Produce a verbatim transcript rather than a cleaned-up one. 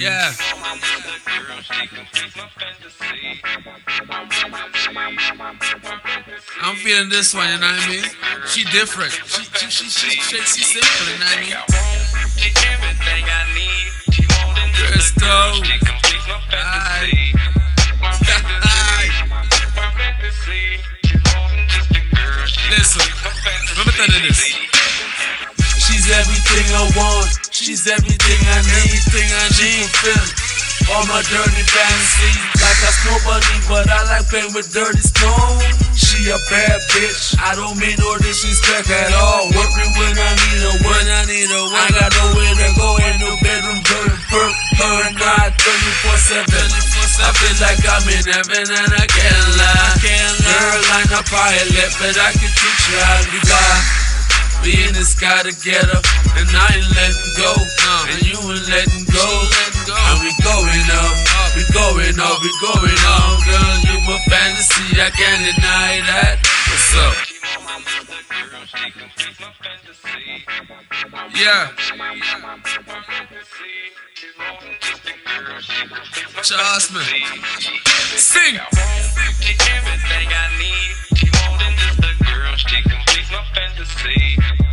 Yeah. I'm feeling this one, you know what I mean? She different. She she she she, she, she simple, you know what I mean? Crystal. Aye. Listen, let me tell you this. She's everything I want. She's everything I need. Everything I need. Fulfill all my dirty fantasies. Like I smoke money, but I like playing with dirty stone. She a bad bitch. I don't mean no disrespect at all. Working when I need a work. When I need a I got nowhere to go in the bedroom. Dirty perk, her and I twenty-four seven. I feel like I'm in heaven and I can't lie. Girl, I'm a pilot, but I can teach you how to fly. We in the sky together, and I ain't letting go, and you ain't letting go. And we going up, we going up, we going up. Girl, you my fantasy, I can't deny that. What's up? Yeah. Trust me. Sing. Everything I need. She more than just a girl. She completes my fantasy.